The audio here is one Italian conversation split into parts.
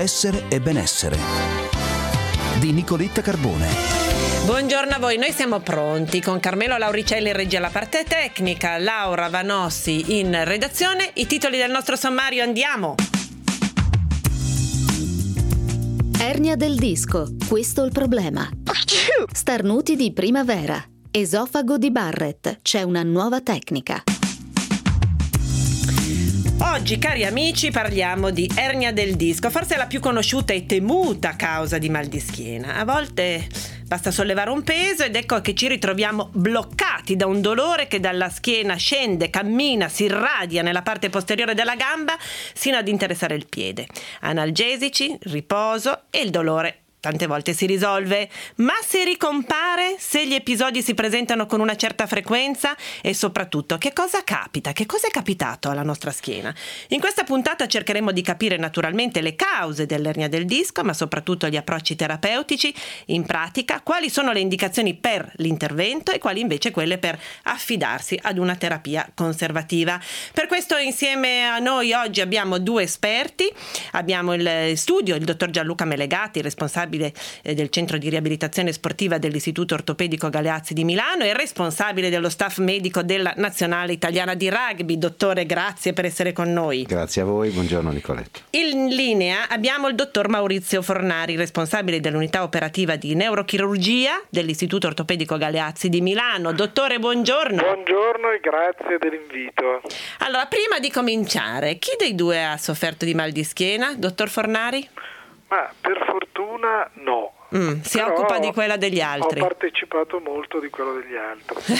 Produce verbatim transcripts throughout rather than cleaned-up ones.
Benessere e benessere di Nicoletta Carbone. Buongiorno a voi, noi siamo pronti con Carmelo Lauricelli in regia alla parte tecnica, Laura Vanossi in redazione. I titoli del nostro sommario, andiamo! Ernia del disco, questo il problema. Starnuti di primavera. Esofago di Barrett, c'è una nuova tecnica. Oggi, cari amici, parliamo di ernia del disco, forse la più conosciuta e temuta causa di mal di schiena. A volte basta sollevare un peso ed ecco che ci ritroviamo bloccati da un dolore che dalla schiena scende, cammina, si irradia nella parte posteriore della gamba sino ad interessare il piede. Analgesici, riposo e il dolore tante volte si risolve, ma se ricompare, se gli episodi si presentano con una certa frequenza e soprattutto che cosa capita, che cosa è capitato alla nostra schiena. In questa puntata cercheremo di capire naturalmente le cause dell'ernia del disco, ma soprattutto gli approcci terapeutici, in pratica quali sono le indicazioni per l'intervento e quali invece quelle per affidarsi ad una terapia conservativa. Per questo insieme a noi oggi abbiamo due esperti, abbiamo il studio il dottor Gianluca Melegati, responsabile del centro di riabilitazione sportiva dell'Istituto Ortopedico Galeazzi di Milano e responsabile dello staff medico della Nazionale Italiana di Rugby. Dottore, grazie per essere con noi. Grazie a voi, buongiorno Nicoletta. In linea abbiamo il dottor Maurizio Fornari, responsabile dell'unità operativa di neurochirurgia dell'Istituto Ortopedico Galeazzi di Milano. Dottore, buongiorno. Buongiorno e grazie dell'invito. Allora, prima di cominciare, chi dei due ha sofferto di mal di schiena? Dottor Fornari? Ma per fortuna no. Mm, si Però occupa di quella degli altri. Ho partecipato molto di quello degli altri.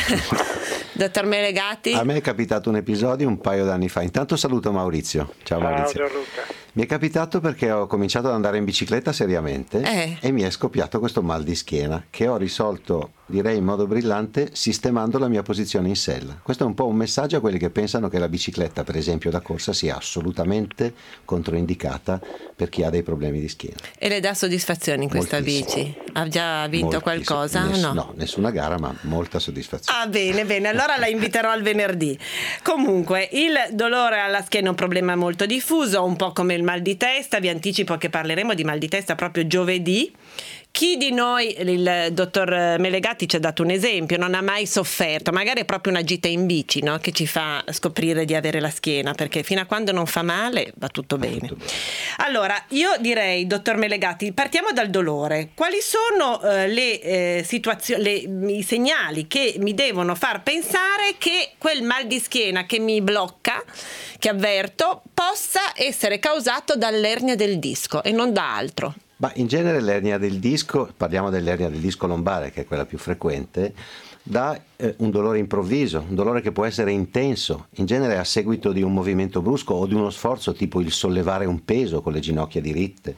Dottor Melegati? A me è capitato un episodio un paio d'anni fa. Intanto saluto Maurizio. Ciao, Ciao Maurizio. Gianluca. Mi è capitato perché ho cominciato ad andare in bicicletta seriamente eh. e mi è scoppiato questo mal di schiena che ho risolto, direi in modo brillante, sistemando la mia posizione in sella. Questo è un po' un messaggio a quelli che pensano che la bicicletta, per esempio da corsa, sia assolutamente controindicata per chi ha dei problemi di schiena. E le dà soddisfazione in questa Moltissimo. bici? Ha già vinto Moltissimo. qualcosa? Ness- no? no, nessuna gara, ma molta soddisfazione. Ah, bene, bene, allora la inviterò al venerdì. Comunque, il dolore alla schiena è un problema molto diffuso, un po' come il mal di testa. Vi anticipo che parleremo di mal di testa proprio giovedì. Chi di noi, il dottor Melegati ci ha dato un esempio, non ha mai sofferto, magari è proprio una gita in bici, no? Che ci fa scoprire di avere la schiena, perché fino a quando non fa male va tutto bene. Tutto bene. Allora, io direi, dottor Melegati, partiamo dal dolore. Quali sono eh, le eh, situazioni, le, i segnali che mi devono far pensare che quel mal di schiena che mi blocca, che avverto, possa essere causato dall'ernia del disco e non da altro? Ma in genere l'ernia del disco, parliamo dell'ernia del disco lombare, che è quella più frequente, dà eh, un dolore improvviso, un dolore che può essere intenso, in genere a seguito di un movimento brusco o di uno sforzo tipo il sollevare un peso con le ginocchia diritte.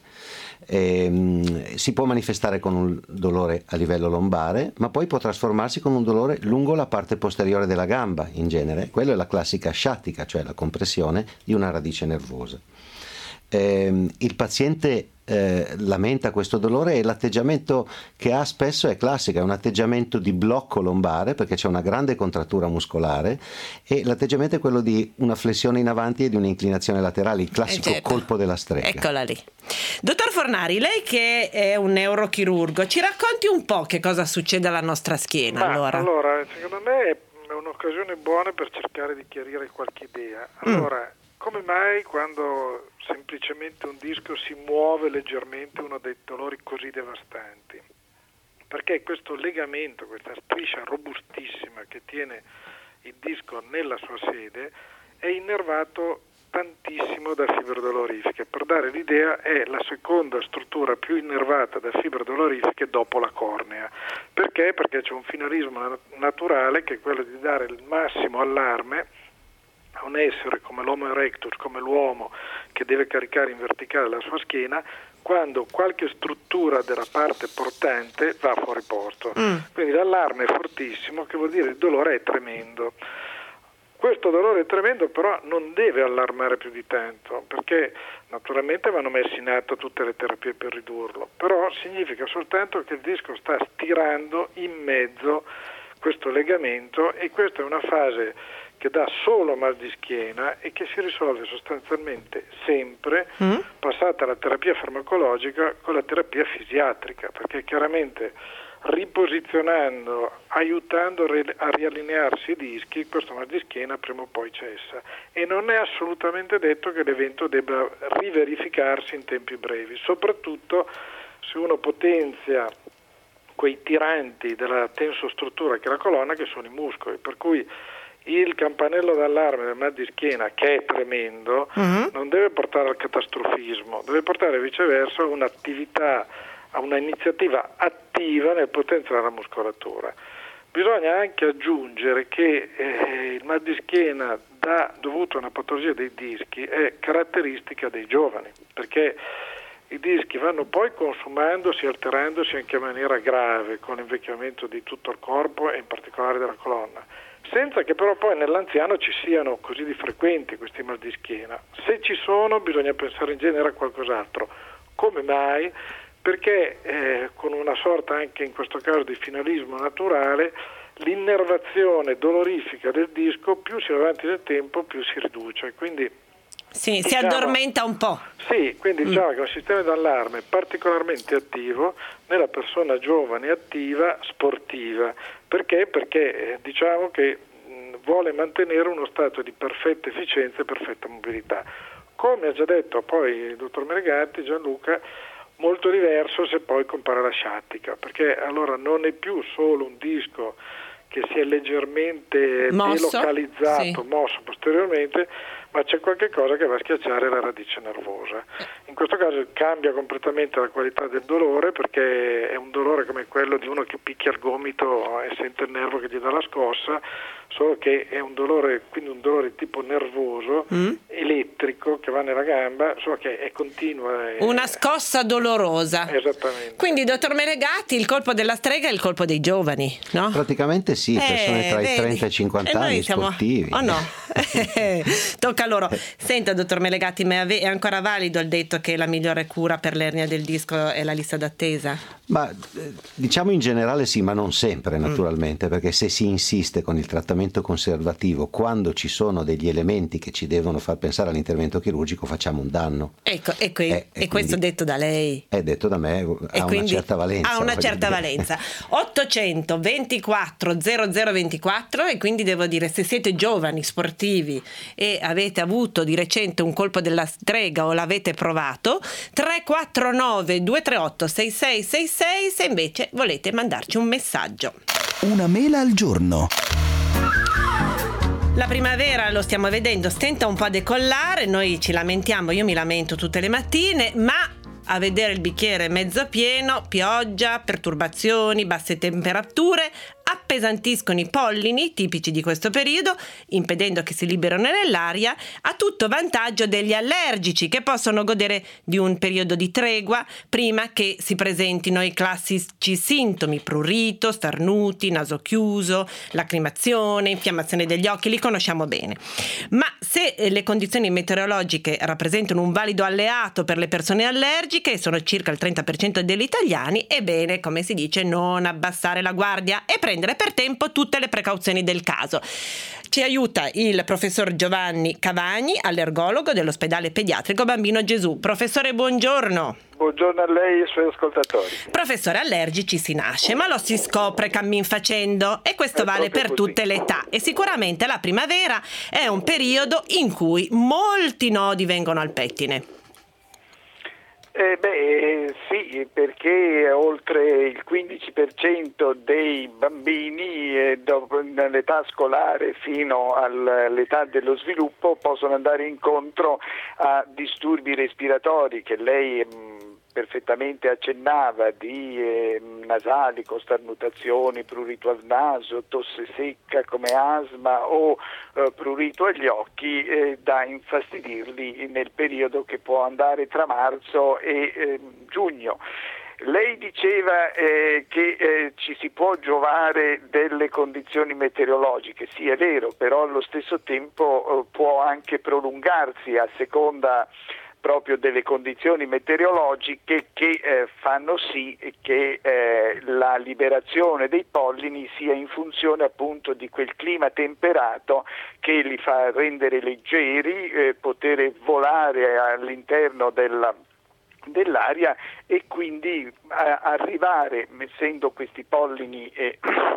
E, si può manifestare con un dolore a livello lombare, ma poi può trasformarsi con un dolore lungo la parte posteriore della gamba, in genere. Quello è la classica sciatica, cioè la compressione di una radice nervosa. Eh, il paziente eh, lamenta questo dolore e l'atteggiamento che ha spesso è classico, è un atteggiamento di blocco lombare perché c'è una grande contrattura muscolare e l'atteggiamento è quello di una flessione in avanti e di un'inclinazione laterale, il classico eh certo. colpo della strega. Eccola lì. Dottor Fornari, lei che è un neurochirurgo, ci racconti un po' che cosa succede alla nostra schiena? Ma, allora? allora, secondo me è un'occasione buona per cercare di chiarire qualche idea. Allora, mm. come mai quando semplicemente un disco si muove leggermente uno dei dolori così devastanti? Perché questo legamento, questa striscia robustissima che tiene il disco nella sua sede è innervato tantissimo da fibre dolorifiche. Per dare l'idea, è la seconda struttura più innervata da fibre dolorifiche dopo la cornea. Perché? Perché c'è un finalismo naturale che è quello di dare il massimo allarme a un essere come l'Homo erectus, come l'uomo che deve caricare in verticale la sua schiena, quando qualche struttura della parte portante va fuori posto. Mm. Quindi l'allarme è fortissimo, che vuol dire il dolore è tremendo. Questo dolore tremendo però non deve allarmare più di tanto, perché naturalmente vanno messe in atto tutte le terapie per ridurlo, però significa soltanto che il disco sta stirando in mezzo questo legamento, e questa è una fase che dà solo mal di schiena e che si risolve sostanzialmente sempre, mm. passata la terapia farmacologica, con la terapia fisiatrica, perché chiaramente riposizionando, aiutando a riallinearsi i dischi, questo mal di schiena prima o poi cessa, e non è assolutamente detto che l'evento debba riverificarsi in tempi brevi, soprattutto se uno potenzia quei tiranti della tensostruttura che è la colonna, che sono i muscoli, per cui il campanello d'allarme del mal di schiena, che è tremendo, uh-huh. non deve portare al catastrofismo, deve portare viceversa a un'attività, a una iniziativa attiva nel potenziare la muscolatura. Bisogna anche aggiungere che eh, il mal di schiena da, dovuto a una patologia dei dischi è caratteristica dei giovani, perché i dischi vanno poi consumandosi, alterandosi anche in maniera grave con l'invecchiamento di tutto il corpo e in particolare della colonna, senza che però poi nell'anziano ci siano così di frequenti questi mal di schiena. Se ci sono bisogna pensare in genere a qualcos'altro. Come mai? Perché eh, con una sorta anche in questo caso di finalismo naturale, l'innervazione dolorifica del disco più si va avanti nel tempo più si riduce, quindi sì, diciamo, si addormenta un po'. Sì, quindi mm. diciamo che è un sistema d'allarme particolarmente attivo nella persona giovane, attiva, sportiva. Perché? Perché eh, diciamo che mh, vuole mantenere uno stato di perfetta efficienza e perfetta mobilità. Come ha già detto poi il dottor Meregatti, Gianluca, molto diverso se poi compare la sciatica, perché allora non è più solo un disco che si è leggermente mosso, delocalizzato, sì. mosso posteriormente, ma c'è qualche cosa che va a schiacciare la radice nervosa. In questo caso cambia completamente la qualità del dolore, perché è un dolore come quello di uno che picchia il gomito e sente il nervo che gli dà la scossa, solo che è un dolore, quindi un dolore tipo nervoso, mm. elettrico, che va nella gamba, solo che è continua. E... una scossa dolorosa. Esattamente. Quindi, dottor Meregatti, il colpo della strega è il colpo dei giovani, no? Praticamente sì, persone eh, tra vedi. i trenta e i cinquanta e anni, siamo... sportivi. Oh no, tocca a loro. Senta, dottor Meregatti, ma è ancora valido il detto che la migliore cura per l'ernia del disco è la lista d'attesa? Ma diciamo in generale sì, ma non sempre naturalmente, mm. perché se si insiste con il trattamento conservativo quando ci sono degli elementi che ci devono far pensare all'intervento chirurgico, facciamo un danno. Ecco, e, que- eh, e, e questo detto da lei? È detto da me, ha una certa valenza. Ha una certa dire. valenza. ottocento ventiquattro zero zero ventiquattro, e quindi devo dire, se siete giovani, sportivi e avete avuto di recente un colpo della strega o l'avete provato, tre quattro nove due tre otto sei sei sei sei, se invece volete mandarci un messaggio. Una mela al giorno. La primavera, lo stiamo vedendo, stenta un po' a decollare, noi ci lamentiamo, io mi lamento tutte le mattine, ma a vedere il bicchiere mezzo pieno, pioggia, perturbazioni, basse temperature appesantiscono i pollini tipici di questo periodo, impedendo che si liberino nell'aria, a tutto vantaggio degli allergici, che possono godere di un periodo di tregua prima che si presentino i classici sintomi: prurito, starnuti, naso chiuso, lacrimazione, infiammazione degli occhi, li conosciamo bene. Ma se le condizioni meteorologiche rappresentano un valido alleato per le persone allergiche, sono circa il trenta per cento degli italiani, è bene, come si dice, non abbassare la guardia e prendere per tempo tutte le precauzioni del caso. Ci aiuta il professor Giovanni Cavagni, allergologo dell'ospedale pediatrico Bambino Gesù. Professore, buongiorno. Buongiorno a lei e ai suoi ascoltatori. Professore, allergici si nasce, ma lo si scopre cammin facendo, e questo è vale per così. Tutte le età, e sicuramente la primavera è un periodo in cui molti nodi vengono al pettine. Eh beh, sì, perché oltre il quindici per cento dei bambini eh, dopo, nell'età scolare fino all'età dello sviluppo possono andare incontro a disturbi respiratori che lei mh, perfettamente accennava, di eh, nasali con starnutazioni, prurito al naso, tosse secca come asma o eh, prurito agli occhi, eh, da infastidirli nel periodo che può andare tra marzo e eh, giugno. Lei diceva eh, che eh, ci si può giovare delle condizioni meteorologiche, sì è vero, però allo stesso tempo eh, può anche prolungarsi a seconda proprio delle condizioni meteorologiche che eh, fanno sì che eh, la liberazione dei pollini sia in funzione appunto di quel clima temperato che li fa rendere leggeri, eh, poter volare all'interno della dell'aria e quindi a, arrivare, essendo questi pollini eh,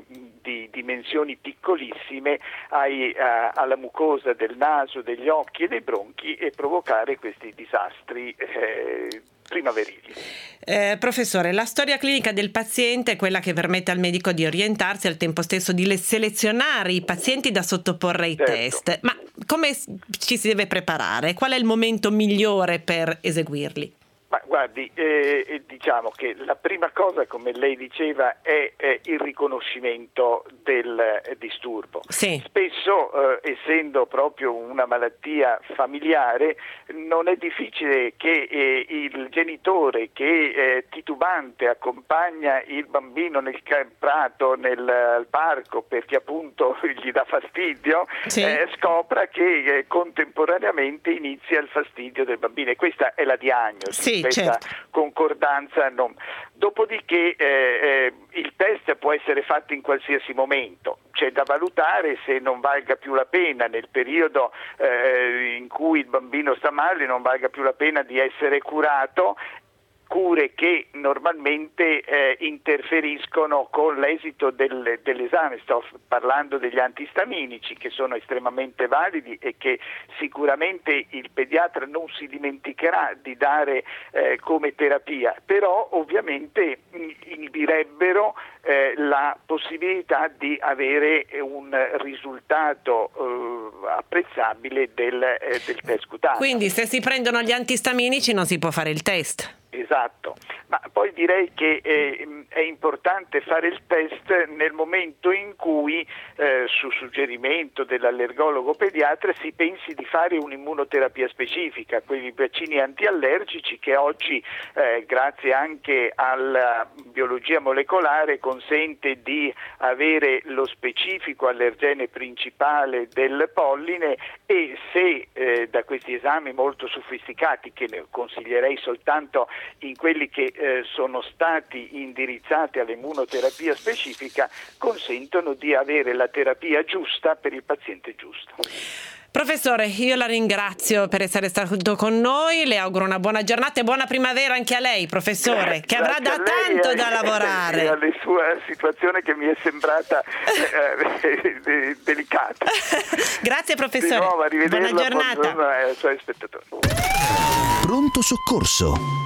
di dimensioni piccolissime, ai, a, alla mucosa del naso, degli occhi e dei bronchi e provocare questi disastri eh, primaverili. Eh, professore, la storia clinica del paziente è quella che permette al medico di orientarsi e al tempo stesso di le- selezionare i pazienti da sottoporre ai Certo. test. Ma come s- ci si deve preparare? Qual è il momento migliore per eseguirli? Ma guardi, eh, diciamo che la prima cosa, come lei diceva, è, è il riconoscimento del eh, disturbo. Sì. Spesso, eh, essendo proprio una malattia familiare, non è difficile che eh, il genitore che eh, titubante accompagna il bambino nel ca- prato, nel al parco, perché appunto gli dà fastidio, Sì. eh, scopra che eh, contemporaneamente inizia il fastidio del bambino, e questa è la diagnosi. Sì, questa certo. concordanza non. Dopodiché eh, eh, il test può essere fatto in qualsiasi momento, c'è da valutare se non valga più la pena nel periodo eh, in cui il bambino sta male, non valga più la pena di essere curato, cure che normalmente eh, interferiscono con l'esito del, dell'esame. Sto parlando degli antistaminici, che sono estremamente validi e che sicuramente il pediatra non si dimenticherà di dare eh, come terapia, però ovviamente inibirebbero eh, la possibilità di avere un risultato eh, apprezzabile del, eh, del test cutaneo. Quindi se si prendono gli antistaminici non si può fare il test. Esatto, ma poi direi che eh, è importante fare il test nel momento in cui, eh, su suggerimento dell'allergologo pediatra, si pensi di fare un'immunoterapia specifica, quei vaccini antiallergici che oggi, eh, grazie anche alla biologia molecolare, consente di avere lo specifico allergene principale del polline, e se eh, da questi esami molto sofisticati, che ne consiglierei soltanto in quelli che eh, sono stati indirizzati all'immunoterapia specifica, consentono di avere la terapia giusta per il paziente giusto. Professore, io la ringrazio per essere stato con noi, le auguro una buona giornata e buona primavera anche a lei, professore, che avrà da tanto da lavorare. E alla sua situazione che mi è sembrata eh, delicata. Grazie professore, Di nuovo, arrivederla, buona giornata. buongiorno ai suoi spettatori. Pronto soccorso.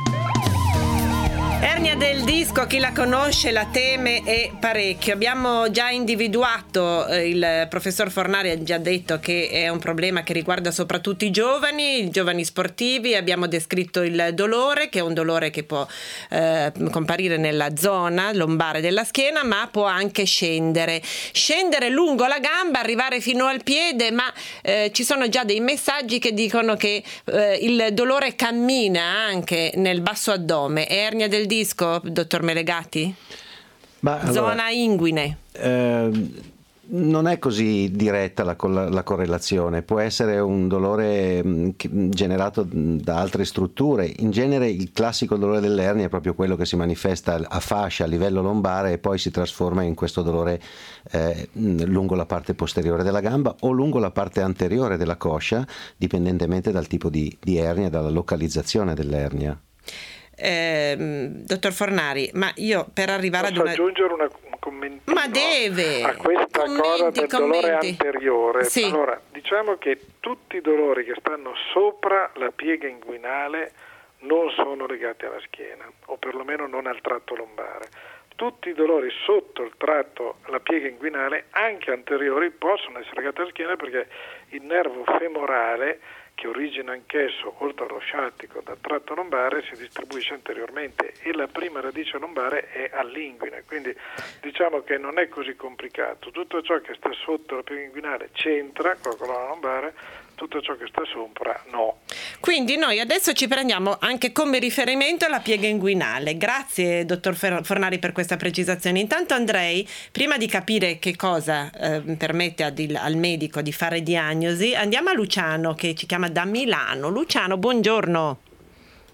Ernia del disco, chi la conosce la teme e parecchio. Abbiamo già individuato, eh, il professor Fornari ha già detto che è un problema che riguarda soprattutto i giovani, i giovani sportivi. Abbiamo descritto il dolore, che è un dolore che può eh, comparire nella zona lombare della schiena, ma può anche scendere. Scendere lungo la gamba, arrivare fino al piede, ma eh, ci sono già dei messaggi che dicono che eh, il dolore cammina anche nel basso addome. È ernia del disco, dottor Melegati? Ma allora, Zona inguine. eh, non è così diretta la, la correlazione, può essere un dolore mh, generato da altre strutture. In genere il classico dolore dell'ernia è proprio quello che si manifesta a fascia, a livello lombare, e poi si trasforma in questo dolore eh, lungo la parte posteriore della gamba o lungo la parte anteriore della coscia, dipendentemente dal tipo di, di ernia, dalla localizzazione dell'ernia. Eh, dottor Fornari, ma io per arrivare Posso ad una... aggiungere una, un commentino Ma deve! a questa Commenti, cosa del dolore commenti. anteriore? Sì. Allora, diciamo che tutti i dolori che stanno sopra la piega inguinale non sono legati alla schiena, o perlomeno non al tratto lombare. Tutti i dolori sotto il tratto, la piega inguinale, anche anteriori, possono essere legati alla schiena, perché il nervo femorale, che origina anch'esso, oltre allo sciatico, dal tratto lombare, si distribuisce anteriormente, e la prima radice lombare è all'inguine, quindi diciamo che non è così complicato. Tutto ciò che sta sotto la piega inguinale c'entra con la colonna lombare, tutto ciò che sta sopra no. Quindi noi adesso ci prendiamo anche come riferimento la piega inguinale. Grazie dottor Fornari per questa precisazione. Intanto andrei, prima di capire che cosa eh, permette ad il, al medico di fare diagnosi, andiamo a Luciano che ci chiama da Milano. Luciano, buongiorno.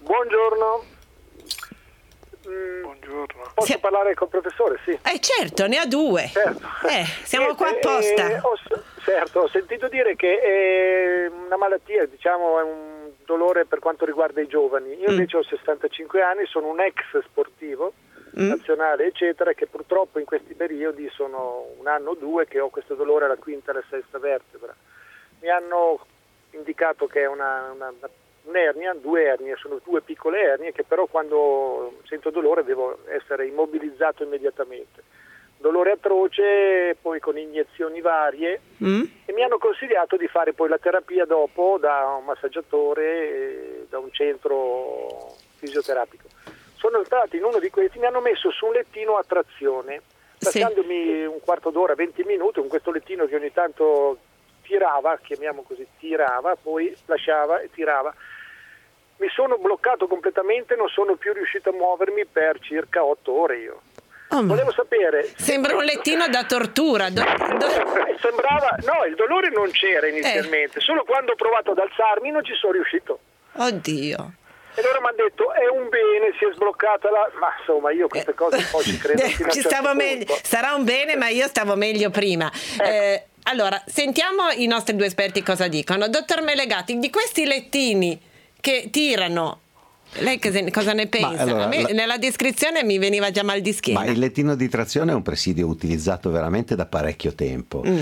Buongiorno. Mm, Buongiorno. Posso Sì. parlare col professore? Sì. Eh certo, ne ha due. Certo. Eh, siamo Niente, qua apposta. eh, ho, certo, ho sentito dire che è una malattia, diciamo, è un dolore per quanto riguarda i giovani. Io Mm. invece ho sessantacinque anni, sono un ex sportivo Mm. nazionale, eccetera, che purtroppo in questi periodi sono un anno o due che ho questo dolore alla quinta e alla sesta vertebra. Mi hanno indicato che è una, una, un'ernia, due ernie, sono due piccole ernie che però quando sento dolore devo essere immobilizzato immediatamente. Dolore atroce, poi con iniezioni varie Mm? e mi hanno consigliato di fare poi la terapia dopo da un massaggiatore, e da un centro fisioterapico. Sono entrati in uno di questi, mi hanno messo su un lettino a trazione, Sì. lasciandomi un quarto d'ora, venti minuti con questo lettino che ogni tanto tirava, chiamiamo così, tirava, poi lasciava e tirava. Mi sono bloccato completamente, non sono più riuscito a muovermi per circa otto ore io. Oh, ma- Volevo sapere... Sembra un lettino da tortura. Do- do- Eh, Sembrava, no, il dolore non c'era inizialmente, solo quando ho provato ad alzarmi non ci sono riuscito. Oddio. E allora mi hanno detto è un bene, si è sbloccata la... Ma insomma io queste cose un po' ci credo. Eh, fino a un ci certo stavo punto. meglio. Sarà un bene, ma io stavo meglio prima. Eh, allora, sentiamo i nostri due esperti cosa dicono. Dottor Melegatti, di questi lettini che tirano, lei che se- cosa ne pensa? allora, A me, la- nella descrizione mi veniva già mal di schiena. Ma il lettino di trazione è un presidio utilizzato veramente da parecchio tempo. Mm.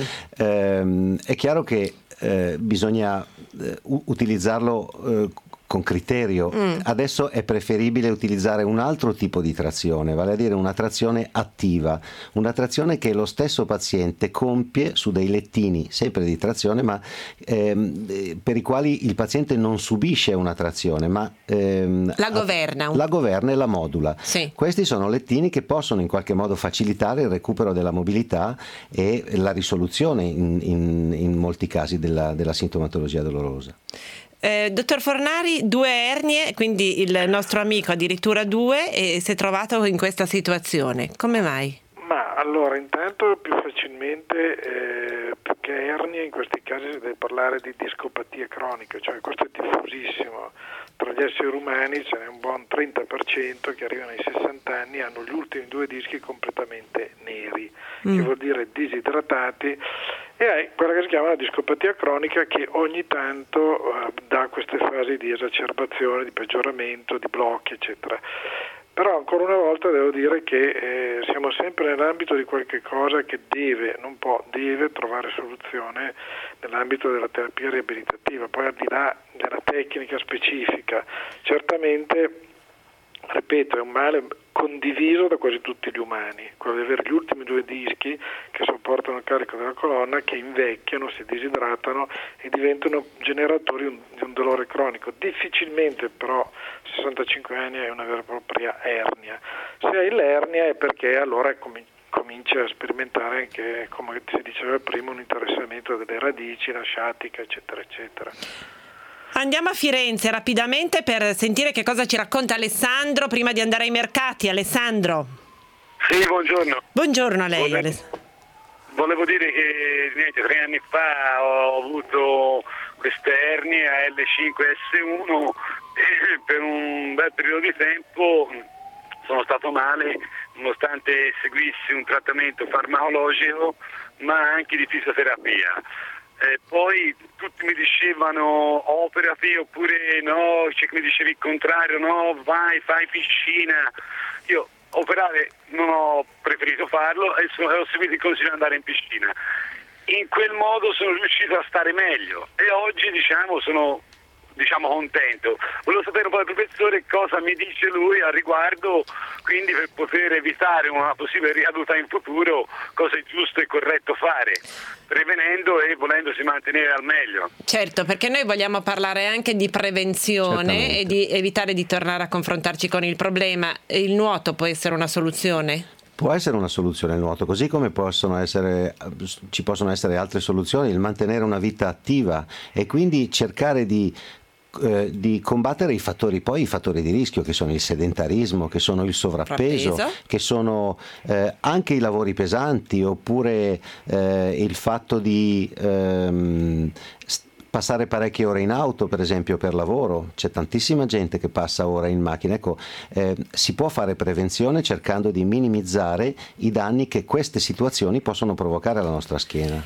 Ehm, è chiaro che eh, bisogna eh, u- utilizzarlo eh, con criterio. Mm. Adesso è preferibile utilizzare un altro tipo di trazione, vale a dire una trazione attiva, una trazione che lo stesso paziente compie su dei lettini, sempre di trazione, ma ehm, eh, per i quali il paziente non subisce una trazione, ma ehm, La governa. La governa e la modula. Sì. Questi sono lettini che possono in qualche modo facilitare il recupero della mobilità e la risoluzione in, in- in molti casi della, della sintomatologia dolorosa. Eh, dottor Fornari, due ernie, quindi il nostro amico addirittura due, e si è trovato in questa situazione. Come mai? Ma allora, intanto più facilmente, eh, più che ernie, in questi casi si deve parlare di discopatia cronica, cioè questo è diffusissimo. Tra gli esseri umani ce n'è un buon trenta per cento che arrivano ai sessanta anni e hanno gli ultimi due dischi completamente neri, Mm. che vuol dire disidratati, e hai quella che si chiama la discopatia cronica che ogni tanto eh, dà queste fasi di esacerbazione, di peggioramento, di blocchi, eccetera. Però ancora una volta devo dire che eh, siamo sempre nell'ambito di qualche cosa che deve, non può, deve trovare soluzione nell'ambito della terapia riabilitativa. Poi al di là della tecnica specifica, certamente, ripeto, è un male condiviso da quasi tutti gli umani, quello di avere gli ultimi due dischi che sopportano il carico della colonna, che invecchiano, si disidratano e diventano generatori un- di un dolore cronico. Difficilmente però a sessantacinque anni hai una vera e propria ernia. Se hai l'ernia è perché allora comin- cominci a sperimentare anche, come si diceva prima, un interessamento delle radici, la sciatica, eccetera, eccetera. Andiamo a Firenze rapidamente per sentire che cosa ci racconta Alessandro prima di andare ai mercati. Alessandro. Sì, buongiorno. Buongiorno a lei. Volevo- Aless- Volevo dire che niente, tre anni fa ho avuto queste ernie a L cinque S uno e per un bel periodo di tempo sono stato male nonostante seguissi un trattamento farmacologico ma anche di fisioterapia. Eh, poi tutti mi dicevano operati oppure no, c'è chi mi diceva il contrario, no, vai, fai piscina. Io operare non ho preferito farlo e so- ho seguito il consiglio di andare in piscina. In quel modo sono riuscito a stare meglio e oggi diciamo sono diciamo contento. Volevo sapere un po' dal professore cosa mi dice lui al riguardo, quindi per poter evitare una possibile ricaduta in futuro, cosa è giusto e corretto fare, prevenendo e volendosi mantenere al meglio. Certo, perché noi vogliamo parlare anche di prevenzione Certamente. e di evitare di tornare a confrontarci con il problema. Il nuoto può essere una soluzione? Può essere una soluzione il nuoto, così come possono essere, ci possono essere altre soluzioni, il mantenere una vita attiva e quindi cercare di, eh, di combattere i fattori, poi i fattori di rischio che sono il sedentarismo, che sono il sovrappeso, Sovrappeso. che sono eh, anche i lavori pesanti oppure eh, il fatto di ehm, st- passare parecchie ore in auto, per esempio per lavoro, c'è tantissima gente che passa ore in macchina. Ecco, eh, si può fare prevenzione cercando di minimizzare i danni che queste situazioni possono provocare alla nostra schiena.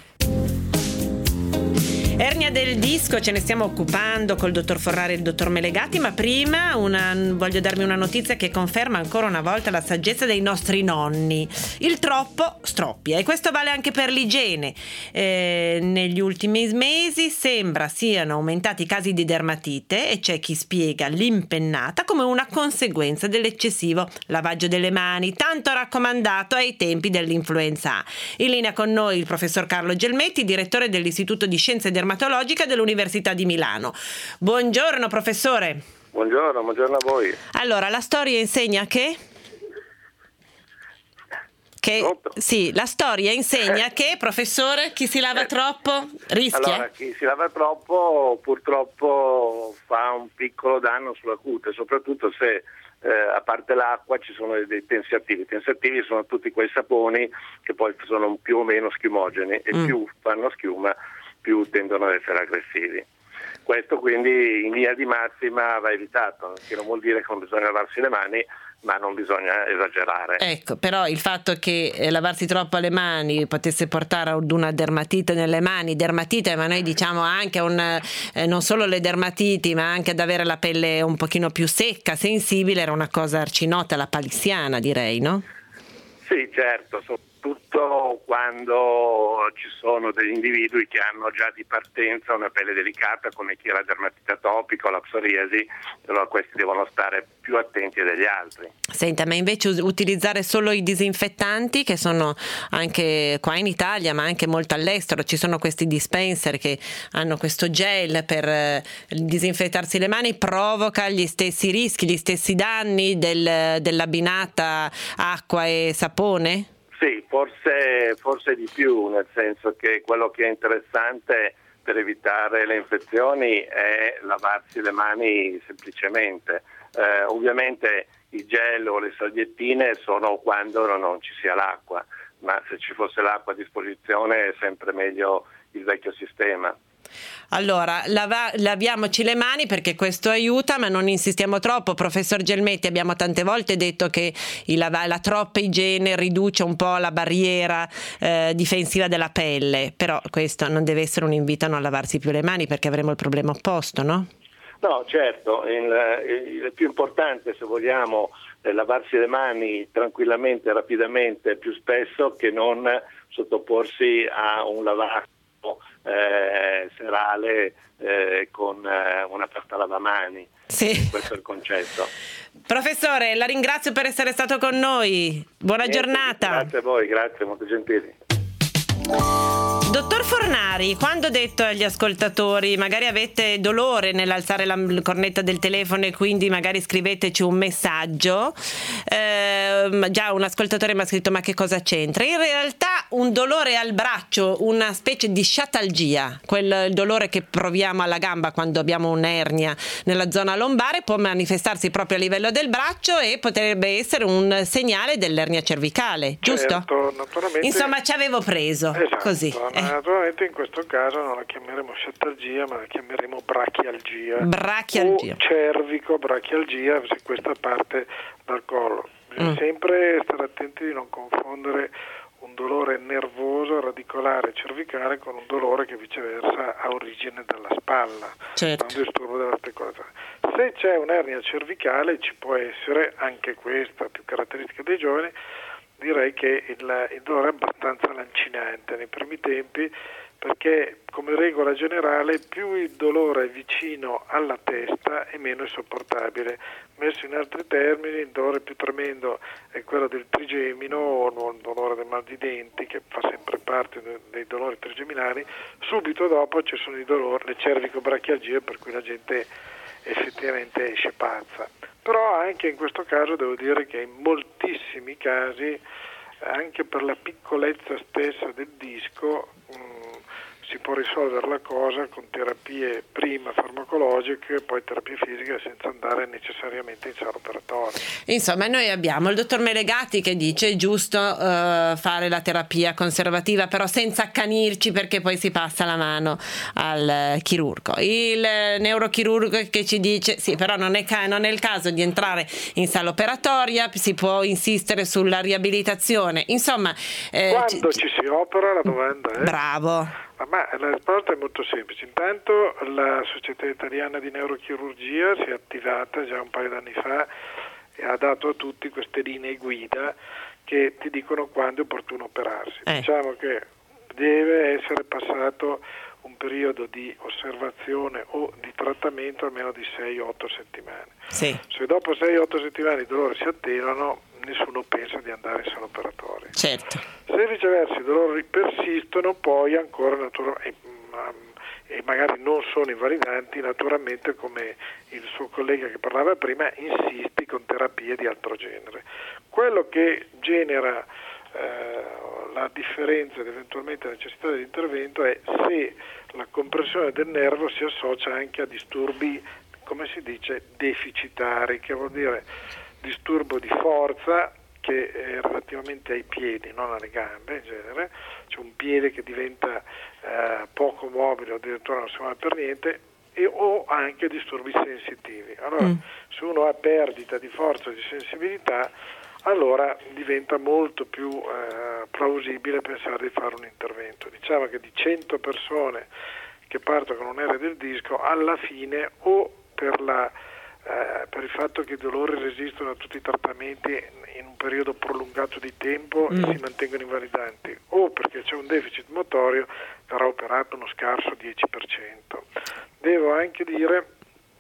Ernia del disco, ce ne stiamo occupando col dottor Fornari e il dottor Melegatti, ma prima una, voglio darmi una notizia che conferma ancora una volta la saggezza dei nostri nonni. Il troppo stroppia, e questo vale anche per l'igiene. Eh, negli ultimi mesi sembra siano aumentati i casi di dermatite e c'è chi spiega l'impennata come una conseguenza dell'eccessivo lavaggio delle mani, tanto raccomandato ai tempi dell'influenza A. In linea con noi il professor Carlo Gelmetti, direttore dell'Istituto di Scienze Dermatologiche dell'Università di Milano. Buongiorno professore. Buongiorno, buongiorno a voi. Allora, la storia insegna che? Che sì, la storia insegna che, professore, chi si lava troppo rischia? Allora, chi si lava troppo purtroppo fa un piccolo danno sulla cute, soprattutto se eh, a parte l'acqua ci sono dei tensiattivi. I tensiattivi sono tutti quei saponi che poi sono più o meno schiumogeni e mm. più fanno schiuma più tendono ad essere aggressivi. Questo quindi in linea di massima va evitato, che non vuol dire che non bisogna lavarsi le mani, ma non bisogna esagerare. Ecco, però il fatto che eh, lavarsi troppo le mani potesse portare ad una dermatite nelle mani, dermatite, ma noi diciamo anche un, eh, non solo le dermatiti, ma anche ad avere la pelle un pochino più secca, sensibile, era una cosa arcinota, la palissiana, direi, no? Sì, certo, soprattutto quando ci sono degli individui che hanno già di partenza una pelle delicata, come chi ha la dermatite atopica o la psoriasi, allora questi devono stare più attenti degli altri. Senta, ma invece utilizzare solo i disinfettanti, che sono anche qua in Italia ma anche molto all'estero, ci sono questi dispenser che hanno questo gel per eh, disinfettarsi le mani, provoca gli stessi rischi, gli stessi danni del, dell'abbinata acqua e sapone? Sì, forse, forse di più, nel senso che quello che è interessante per evitare le infezioni è lavarsi le mani semplicemente. Eh, ovviamente i gel o le salviettine sono quando non ci sia l'acqua, ma se ci fosse l'acqua a disposizione è sempre meglio il vecchio sistema. Allora, lava, laviamoci le mani perché questo aiuta, ma non insistiamo troppo. Professor Gelmetti, abbiamo tante volte detto che il lava, la troppa igiene riduce un po' la barriera eh, difensiva della pelle, però questo non deve essere un invito a non lavarsi più le mani, perché avremo il problema opposto, no? No, certo, il, il più importante, se vogliamo, è lavarsi le mani tranquillamente, rapidamente, più spesso, che non sottoporsi a un lavaggio Eh, serale eh, con eh, una pasta lavamani. Sì. Questo è il concetto. Professore, la ringrazio per essere stato con noi. Buona Niente, giornata. Grazie a voi, grazie, molto gentili. Dottor Fornari, quando ho detto agli ascoltatori magari avete dolore nell'alzare la cornetta del telefono e quindi magari scriveteci un messaggio, eh, già un ascoltatore mi ha scritto ma che cosa c'entra? In realtà un dolore al braccio, una specie di sciatalgia, quel dolore che proviamo alla gamba quando abbiamo un'ernia nella zona lombare, può manifestarsi proprio a livello del braccio e potrebbe essere un segnale dell'ernia cervicale, giusto? Certo, naturalmente. Insomma, ci avevo preso, esatto, così. Ma naturalmente in questo caso non la chiameremo sciatalgia, ma la chiameremo brachialgia. Brachialgia. O cervico brachialgia, se questa parte dal collo. Bisogna mm. sempre stare attenti di non confondere un dolore nervoso, radicolare, cervicale con un dolore che viceversa ha origine dalla spalla, certo. un disturbo dell'articolazione. Se c'è un'ernia cervicale ci può essere anche questa, più caratteristica dei giovani. Direi che il, il dolore è abbastanza lancinante nei primi tempi, perché come regola generale più il dolore è vicino alla testa e meno è sopportabile. Messo in altri termini, il dolore più tremendo è quello del trigemino o il dolore del mal di denti, che fa sempre parte dei dolori trigeminali. Subito dopo ci sono i dolori, le cervico-brachialgie, per cui la gente effettivamente esce pazza. Però anche in questo caso devo dire che in moltissimi casi, anche per la piccolezza stessa del disco, mh, si si può risolvere la cosa con terapie prima farmacologiche, poi terapie fisiche, senza andare necessariamente in sala operatoria. Insomma, noi abbiamo il dottor Melegatti che dice è giusto uh, fare la terapia conservativa, però senza accanirci, perché poi si passa la mano al chirurgo. Il neurochirurgo che ci dice sì, però non è, ca- non è il caso di entrare in sala operatoria, si può insistere sulla riabilitazione. Insomma, eh, quando c- ci si opera, la domanda è... Bravo. Ma la risposta è molto semplice. Intanto la Società Italiana di Neurochirurgia si è attivata già un paio d'anni fa e ha dato a tutti queste linee guida che ti dicono quando è opportuno operarsi. Eh. Diciamo che deve essere passato un periodo di osservazione o di trattamento almeno di sei otto settimane. Sì. Se dopo sei otto settimane i dolori si attenuano, nessuno pensa di andare in sala operatoria. Certo. Se viceversa i dolori persistono, poi ancora naturalmente, e magari non sono invalidanti, naturalmente, come il suo collega che parlava prima, insisti con terapie di altro genere. Quello che genera eh, la differenza ed eventualmente la necessità di intervento è se la compressione del nervo si associa anche a disturbi, come si dice, deficitari, che vuol dire disturbo di forza che è relativamente ai piedi, non alle gambe in genere, c'è un piede che diventa eh, poco mobile o addirittura non si muove per niente, e, o anche disturbi sensitivi. Allora, mm. se uno ha perdita di forza o di sensibilità, allora diventa molto più eh, plausibile pensare di fare un intervento. Diciamo che di cento persone che partono con un'ernia del disco, alla fine o per la Eh, per il fatto che i dolori resistono a tutti i trattamenti in un periodo prolungato di tempo mm. e si mantengono invalidanti, o perché c'è un deficit motorio, verrà operato uno scarso dieci per cento. Devo anche dire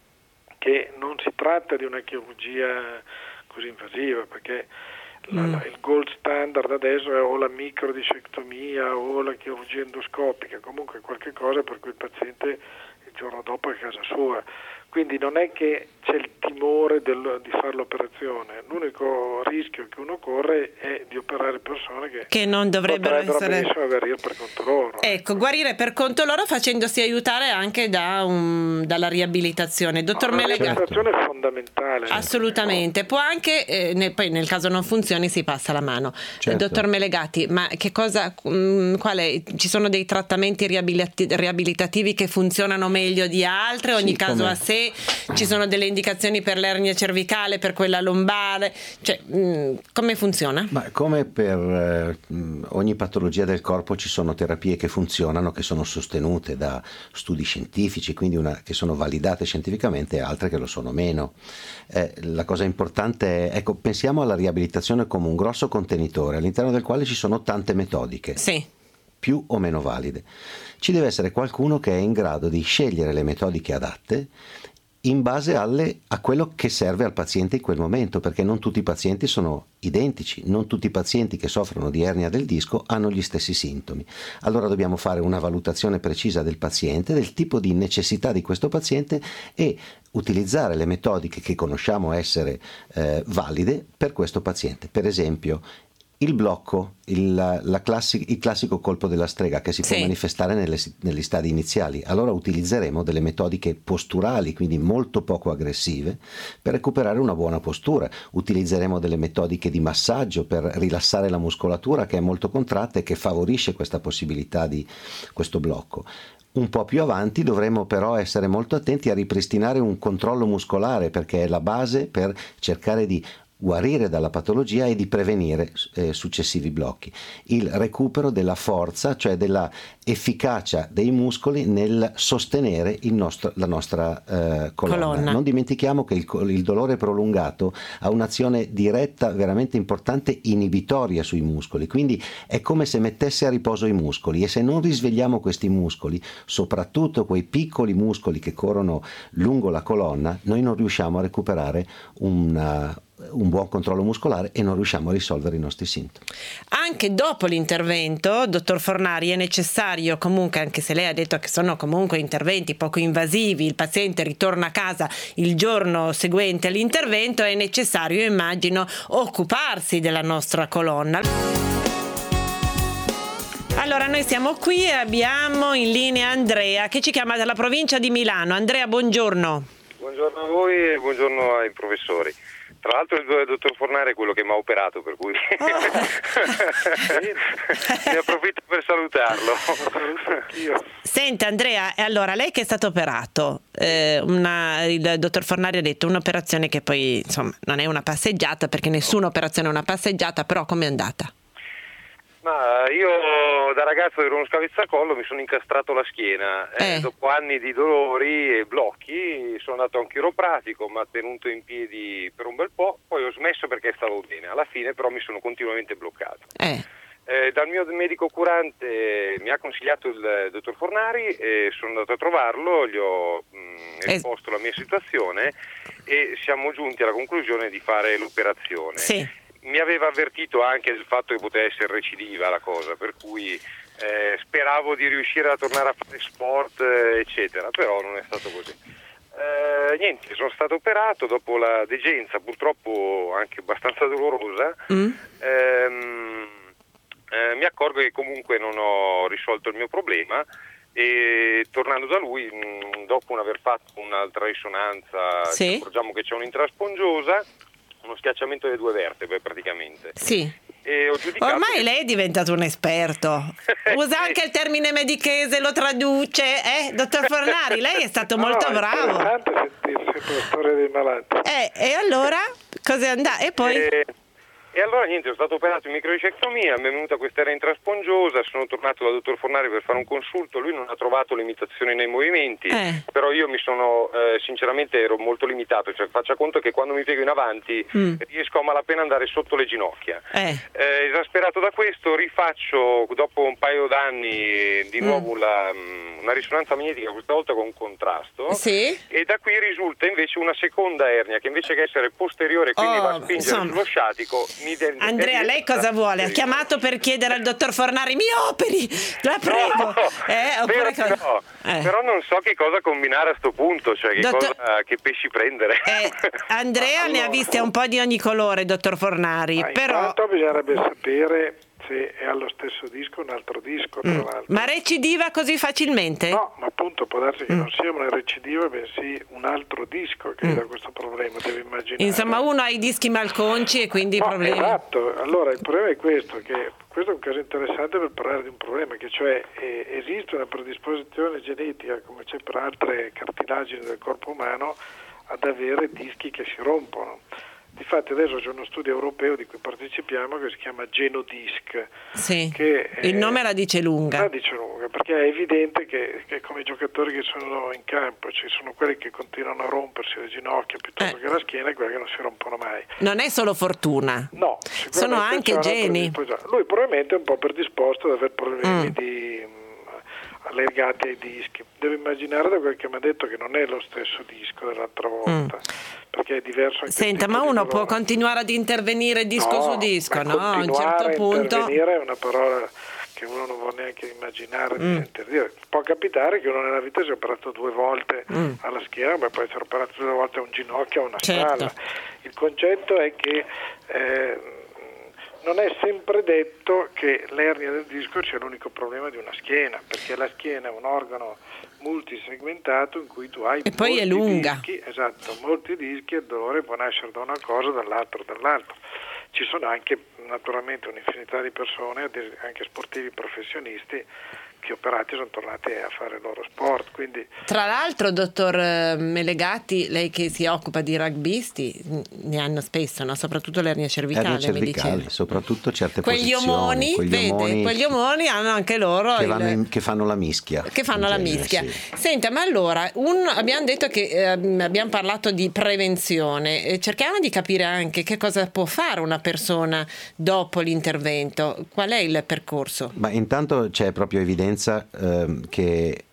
che non si tratta di una chirurgia così invasiva, perché la, mm. la, il gold standard adesso è o la microdiscectomia o la chirurgia endoscopica, comunque qualche cosa per cui il paziente il giorno dopo è a casa sua. Quindi non è che c'è il timore del, di fare l'operazione, l'unico rischio che uno corre è di operare persone che, che non dovrebbero essere... benissimo guarire per conto loro. Ecco, guarire per conto loro facendosi aiutare anche da un, dalla riabilitazione. Dottor no, Melegatti. La riabilitazione è fondamentale. Assolutamente, può anche, eh, ne, poi nel caso non funzioni si passa la mano. Certo. Eh, dottor Melegatti, ma che cosa, mh, qual è? Ci sono dei trattamenti riabilitati, riabilitativi che funzionano meglio di altri, ogni sì, caso come... a sé? Ci sono delle indicazioni per l'ernia cervicale, per quella lombare, cioè mh, come funziona? Ma come per eh, ogni patologia del corpo ci sono terapie che funzionano, che sono sostenute da studi scientifici, quindi una, che sono validate scientificamente, e altre che lo sono meno. Eh, la cosa importante è, ecco, pensiamo alla riabilitazione come un grosso contenitore all'interno del quale ci sono tante metodiche. Sì. Più o meno valide. Ci deve essere qualcuno che è in grado di scegliere le metodiche adatte in base alle, a quello che serve al paziente in quel momento, perché non tutti i pazienti sono identici, non tutti i pazienti che soffrono di ernia del disco hanno gli stessi sintomi. Allora dobbiamo fare una valutazione precisa del paziente, del tipo di necessità di questo paziente, e utilizzare le metodiche che conosciamo essere eh, valide per questo paziente. Per esempio, il blocco, il, la classi, il classico colpo della strega che si può sì. manifestare nelle, negli stadi iniziali. Allora utilizzeremo delle metodiche posturali, quindi molto poco aggressive, per recuperare una buona postura. Utilizzeremo delle metodiche di massaggio per rilassare la muscolatura, che è molto contratta e che favorisce questa possibilità di questo blocco. Un po' più avanti dovremo però essere molto attenti a ripristinare un controllo muscolare, perché è la base per cercare di guarire dalla patologia e di prevenire eh, successivi blocchi. Il recupero della forza, cioè della efficacia dei muscoli nel sostenere il nostro, la nostra eh, colonna. colonna. Non dimentichiamo che il, il dolore prolungato ha un'azione diretta veramente importante inibitoria sui muscoli, quindi è come se mettesse a riposo i muscoli, e se non risvegliamo questi muscoli, soprattutto quei piccoli muscoli che corrono lungo la colonna, noi non riusciamo a recuperare una un buon controllo muscolare e non riusciamo a risolvere i nostri sintomi. Anche dopo l'intervento, dottor Fornari, è necessario comunque, anche se lei ha detto che sono comunque interventi poco invasivi, il paziente ritorna a casa il giorno seguente all'intervento, è necessario, immagino, occuparsi della nostra colonna. Allora, noi siamo qui e abbiamo in linea Andrea che ci chiama dalla provincia di Milano. Andrea, buongiorno. Buongiorno a voi e buongiorno ai professori. Tra l'altro il dottor Fornari è quello che mi ha operato, per cui oh. ne approfitto per salutarlo. Senta Andrea, allora lei che è stato operato, eh, una, il dottor Fornari ha detto un'operazione che poi insomma non è una passeggiata, perché nessuna operazione è una passeggiata, però com'è andata? Ma io da ragazzo ero uno scavezzacollo, mi sono incastrato la schiena, eh. Eh, dopo anni di dolori e blocchi sono andato a un chiropratico, mi ha tenuto in piedi per un bel po', poi ho smesso perché stavo bene, alla fine però mi sono continuamente bloccato. Eh. Eh, dal mio medico curante mi ha consigliato il dottor Fornari e sono andato a trovarlo, gli ho mh, esposto eh. la mia situazione e siamo giunti alla conclusione di fare l'operazione. Sì. Mi aveva avvertito anche del fatto che potesse essere recidiva la cosa, per cui eh, speravo di riuscire a tornare a fare sport, eh, eccetera, però non è stato così. Eh, niente, sono stato operato dopo la degenza, purtroppo anche abbastanza dolorosa. Mm. Ehm, eh, mi accorgo che comunque non ho risolto il mio problema e tornando da lui, mh, dopo un aver fatto un'altra risonanza, sì. ci accorgiamo che c'è un'intraspongiosa, uno schiacciamento delle due vertebre praticamente. Sì. E ho giudicato Ormai che... lei è diventato un esperto. Usa anche il termine medichese, lo traduce, eh? Dottor Fornari, lei è stato no, molto no, bravo. È interessante sentire sempre la storia dei malati. Eh, e allora? Cos'è andato? E poi? E... E allora niente, sono stato operato in microisectomia, mi è venuta questa era intraspongiosa, sono tornato dal dottor Fornari per fare un consulto, lui non ha trovato limitazioni nei movimenti, eh. però io mi sono, eh, sinceramente ero molto limitato, cioè faccia conto che quando mi piego in avanti mm. riesco a malapena andare sotto le ginocchia. Eh. Eh, esasperato da questo rifaccio dopo un paio d'anni di nuovo mm. la, una risonanza magnetica, questa volta con contrasto, sì. e da qui risulta invece una seconda ernia che invece che essere posteriore, quindi oh, va a spingere insomma. sullo sciatico. Andrea, lei cosa vuole? Ha chiamato per chiedere al dottor Fornari mi operi, la prego. No, eh, oppure però, cosa... no, eh. però non so che cosa combinare a sto punto, cioè che, dottor... cosa, che pesci prendere. Eh, Andrea allora. ne ha viste un po' di ogni colore, dottor Fornari, Ma però intanto bisognerebbe sapere se è allo stesso disco un altro disco, tra mm. l'altro. Ma recidiva così facilmente? No, ma appunto può darsi che mm. non sia una recidiva, bensì un altro disco che mm. dà questo problema, devi immaginare. Insomma, uno ha i dischi malconci e quindi i no, problemi. Esatto, allora il problema è questo, che questo è un caso interessante per parlare di un problema, che cioè eh, esiste una predisposizione genetica, come c'è per altre cartilagini del corpo umano, ad avere dischi che si rompono. Difatti adesso c'è uno studio europeo di cui partecipiamo che si chiama Genodisc. Sì, che il è, nome la dice lunga. La dice lunga, perché è evidente che, che come i giocatori che sono in campo ci sono quelli che continuano a rompersi le ginocchia piuttosto eh. che la schiena e quelli che non si rompono mai. Non è solo fortuna. No, sono anche geni. Lui probabilmente è un po' predisposto ad avere problemi mm. di... legati ai dischi. Devo immaginare da quel che mi ha detto che non è lo stesso disco dell'altra volta, mm. perché è diverso anche. Senta, ma uno può continuare ad intervenire disco no, su disco, no? A un certo punto. Intervenire è una parola che uno non vuole neanche immaginare di mm. sentire dire. Può capitare che uno nella vita si è operato due volte mm. alla schiena, ma può essere operato due volte a un ginocchio o a una certo. spalla. Il concetto è che eh, non è sempre detto che l'ernia del disco sia l'unico problema di una schiena, perché la schiena è un organo multisegmentato in cui tu hai e poi è lunga. dischi, esatto, molti dischi e il dolore può nascere da una cosa, dall'altro, dall'altro. Ci sono anche naturalmente un'infinità di persone, anche sportivi professionisti, che operati sono tornati a fare il loro sport. Quindi... Tra l'altro, dottor Melegatti, lei che si occupa di rugbisti, ne hanno spesso, no? Soprattutto l'ernia cervicale, ernia cervicale, mi soprattutto certe quegli posizioni. Omoni, quegli vede, omoni, quegli omoni hanno anche loro che, il... vanno in, che fanno la mischia. Che fanno la genere, mischia. Sì. Senta, ma allora, un, abbiamo detto che eh, abbiamo parlato di prevenzione, eh, cerchiamo di capire anche che cosa può fare una persona dopo l'intervento. Qual è il percorso? Ma intanto c'è proprio evidenza ehm, che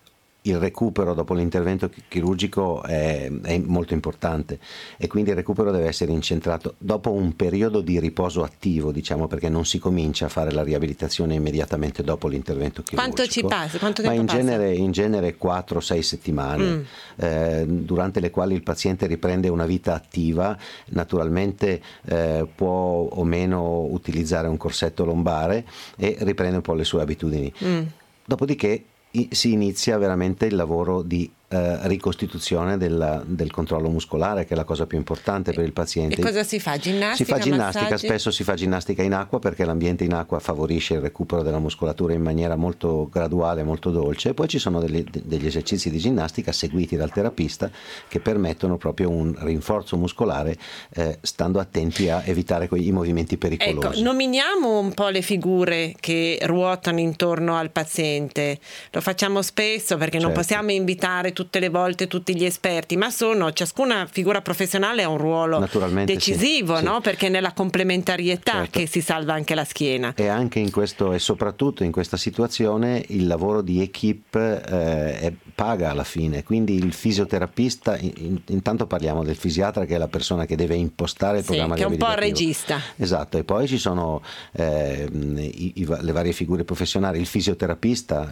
il recupero dopo l'intervento chirurgico è, è molto importante e quindi il recupero deve essere incentrato dopo un periodo di riposo attivo, diciamo, perché non si comincia a fare la riabilitazione immediatamente dopo l'intervento chirurgico. Quanto ci passa? Quanto tempo Ma in passa? genere, in genere quattro sei settimane, mm. eh, durante le quali il paziente riprende una vita attiva. Naturalmente eh, può o meno utilizzare un corsetto lombare e riprende un po' le sue abitudini. Mm. Dopodiché si inizia veramente il lavoro di eh, ricostituzione della, del controllo muscolare, che è la cosa più importante per il paziente. E cosa si fa? Ginnastica? Si fa ginnastica, massaggi? Spesso si fa ginnastica in acqua, perché l'ambiente in acqua favorisce il recupero della muscolatura in maniera molto graduale, molto dolce, e poi ci sono degli, degli esercizi di ginnastica seguiti dal terapista che permettono proprio un rinforzo muscolare, eh, stando attenti a evitare quei, i movimenti pericolosi. Ecco, nominiamo un po' le figure che ruotano intorno al paziente. Lo facciamo spesso perché non Certo. possiamo invitare tutte le volte tutti gli esperti, ma sono, ciascuna figura professionale ha un ruolo decisivo, sì, no? sì. Perché è nella complementarietà Certo. che si salva anche la schiena. E anche in questo, e soprattutto in questa situazione, il lavoro di equipe eh, è, paga alla fine. Quindi il fisioterapista, in, intanto parliamo del fisiatra, che è la persona che deve impostare il Sì, programma che è un po' il riabilitativo. regista. Esatto, e poi ci sono eh, i, i, le varie figure professionali. Il fisioterapista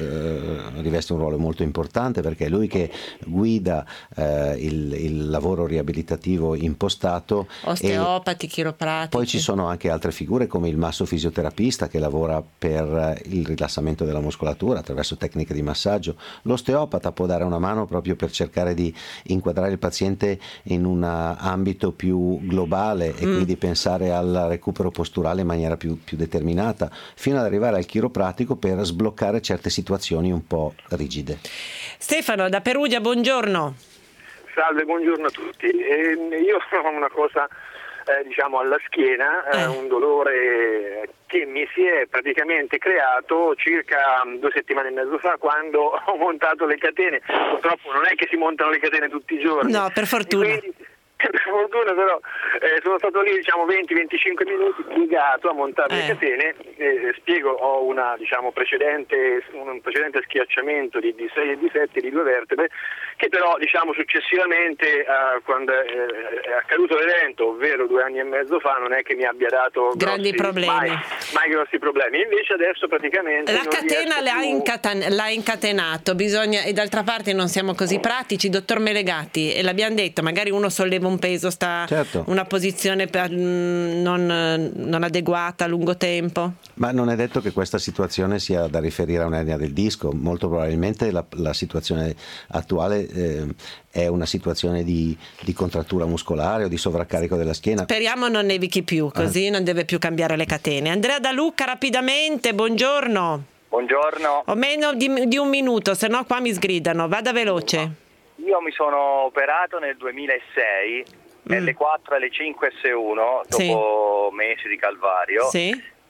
eh, riveste un ruolo molto importante, perché è lui che guida eh, il, il lavoro riabilitativo impostato. Osteopati, chiropratici. Poi ci sono anche altre figure, come il massofisioterapista, che lavora per il rilassamento della muscolatura attraverso tecniche di massaggio. L'osteopata può dare una mano proprio per cercare di inquadrare il paziente in un ambito più globale e mm. quindi pensare al recupero posturale in maniera più, più determinata, fino ad arrivare al chiropratico per sbloccare certe situazioni un po' rigide. Stefano da Perugia, buongiorno. Salve, buongiorno a tutti. Eh, io ho una cosa eh, diciamo alla schiena, eh. Eh, un dolore che mi si è praticamente creato circa due settimane e mezzo fa, quando ho montato le catene. Purtroppo non è che si montano le catene tutti i giorni. No, per fortuna. Per fortuna però eh, sono stato lì diciamo venti venticinque minuti piegato a montare eh. le catene. Eh, spiego, ho una diciamo precedente un precedente schiacciamento di, di sei e di sette di due vertebre, che però diciamo successivamente eh, quando è, è accaduto l'evento, ovvero due anni e mezzo fa, non è che mi abbia dato grandi grossi, problemi, mai, mai grossi problemi. Invece adesso praticamente la catena l'ha, più... incaten- l'ha incatenato, bisogna, e d'altra parte non siamo così pratici, dottor Melegatti, e l'abbiamo detto, magari uno solleva un peso, sta certo. una posizione per, mh, non, non adeguata a lungo tempo. Ma non è detto che questa situazione sia da riferire a un'ernia del disco. Molto probabilmente la, la situazione attuale eh, è una situazione di, di contrattura muscolare o di sovraccarico della schiena. Speriamo non nevichi più, così eh. non deve più cambiare le catene. Andrea Da Lucca, rapidamente, buongiorno. Buongiorno. Ho meno di, di un minuto, se no qua mi sgridano, vada veloce. Io mi sono operato nel duemilasei, mm. L quattro L cinque S uno, dopo sì. mesi di calvario. Sì.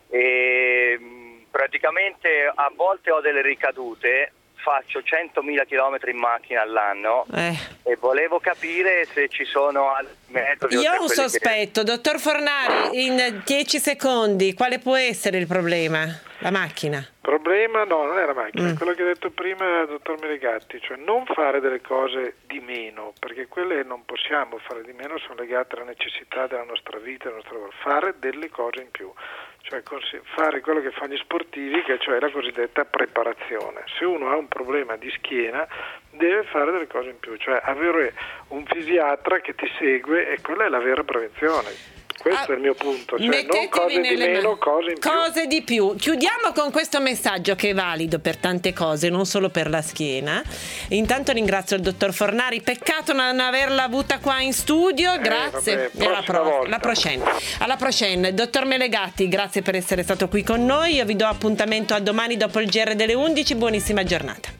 E praticamente a volte ho delle ricadute, faccio centomila chilometri in macchina all'anno eh. e volevo capire se ci sono altri metodi. Io ho un sospetto, che... dottor Fornari, in dieci secondi, quale può essere il problema? La macchina? Problema no, non è la macchina, mm. è quello che ha detto prima il dottor Melegatti, cioè non fare delle cose di meno, perché quelle non possiamo fare di meno, sono legate alla necessità della nostra vita, del nostro lavoro, fare delle cose in più, cioè fare quello che fanno gli sportivi, che cioè la cosiddetta preparazione. Se uno ha un problema di schiena deve fare delle cose in più, cioè avere un fisiatra che ti segue, e quella è la vera prevenzione. Questo ah, è il mio punto, cioè non cose di meno, man- cose in più. Cose di più. Chiudiamo con questo messaggio che è valido per tante cose, non solo per la schiena. Intanto ringrazio il dottor Fornari, peccato non averla avuta qua in studio, eh, grazie. Vabbè, alla, pro- alla prochaine. Alla prochaine. Dottor Melegatti, grazie per essere stato qui con noi. Io vi do appuntamento a domani dopo il G R delle undici, buonissima giornata.